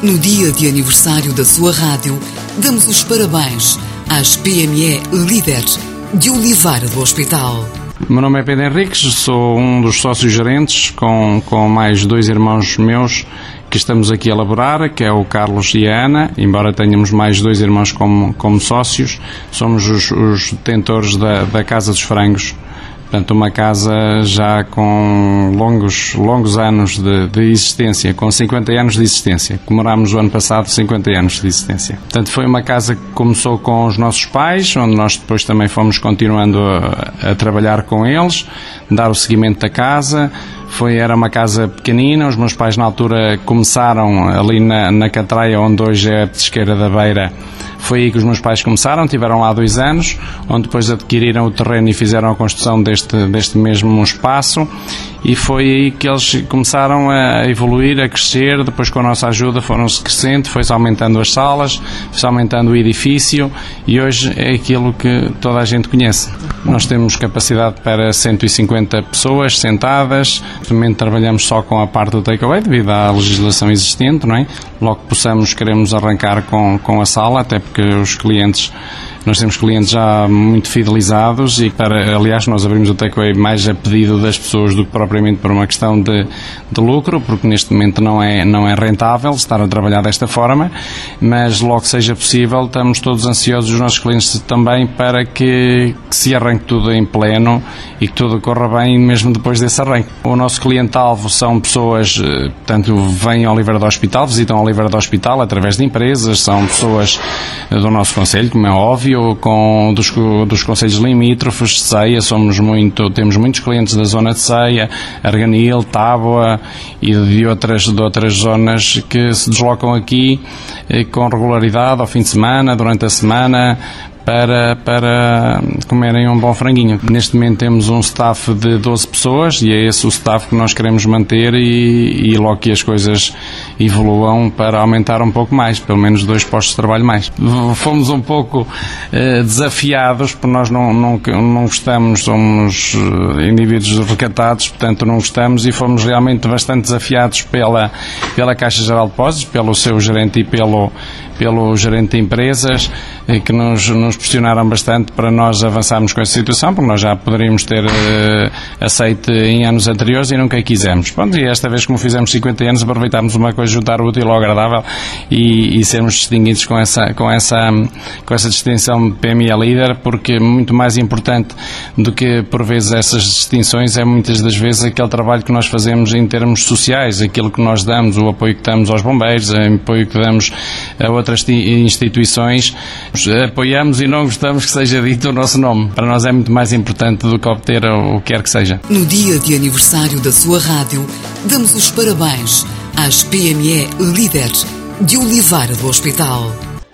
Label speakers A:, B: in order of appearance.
A: No dia de aniversário da sua rádio, damos os parabéns às PME Líderes de Oliveira do Hospital.
B: O meu nome é Pedro Henriques, sou um dos sócios gerentes com mais 2 irmãos meus que estamos aqui a elaborar, que é o Carlos e a Ana. Embora tenhamos mais 2 irmãos como sócios, somos os detentores da Casa dos Frangos. Portanto, uma casa já com longos anos de existência, com 50 anos de existência. Comemorámos o ano passado 50 anos de existência. Portanto, foi uma casa que começou com os nossos pais, onde nós depois também fomos continuando a trabalhar com eles, dar o seguimento da casa. Era uma casa pequenina, os meus pais na altura começaram ali na Catraia, onde hoje é a Petisqueira da Beira. Foi aí que os meus pais começaram, tiveram lá 2 anos, onde depois adquiriram o terreno e fizeram a construção deste mesmo espaço, e foi aí que eles começaram a evoluir, a crescer. Depois, com a nossa ajuda, foram-se crescendo, foi-se aumentando as salas, foi-se aumentando o edifício, e hoje é aquilo que toda a gente conhece. Nós temos capacidade para 150 pessoas sentadas. No momento trabalhamos só com a parte do takeaway, devido à legislação existente, não é? Logo que possamos, queremos arrancar com a sala, até porque os clientes... Nós temos clientes já muito fidelizados e, aliás, nós abrimos o takeaway mais a pedido das pessoas do que propriamente por uma questão de lucro, porque neste momento não é rentável estar a trabalhar desta forma, mas logo que seja possível, estamos todos ansiosos, os nossos clientes também, para que se arranque tudo em pleno e que tudo corra bem mesmo depois desse arranque. O nosso cliente-alvo são pessoas, portanto, vêm ao Oliveira do Hospital, visitam o Oliveira do Hospital através de empresas, são pessoas do nosso concelho, como é óbvio, dos concelhos limítrofes de Ceia. Temos muitos clientes da zona de Ceia, Arganil, Tábua e de outras zonas que se deslocam aqui com regularidade ao fim de semana, durante a semana, para comerem um bom franguinho. Neste momento temos um staff de 12 pessoas e é esse o staff que nós queremos manter, e logo que as coisas evoluam, para aumentar um pouco mais, pelo menos 2 postos de trabalho mais. Fomos um pouco desafiados, porque nós não gostamos, somos indivíduos recatados, portanto não gostamos, e fomos realmente bastante desafiados pela Caixa Geral de Depósitos, pelo seu gerente e pelo gerente de empresas, que nos pressionaram bastante para nós avançarmos com essa situação, porque nós já poderíamos ter aceito em anos anteriores e nunca quisemos. Pronto, e esta vez, como fizemos 50 anos, aproveitámos uma coisa, juntar o útil ao agradável e sermos distinguidos com essa distinção de PME Líder, porque muito mais importante do que, por vezes, essas distinções é muitas das vezes aquele trabalho que nós fazemos em termos sociais, aquilo que nós damos, o apoio que damos aos bombeiros, o apoio que damos a outras instituições. Apoiamos e não gostamos que seja dito o nosso nome. Para nós é muito mais importante do que obter o que quer que seja.
A: No dia de aniversário da sua rádio, damos os parabéns às PME Líderes de Oliveira do Hospital.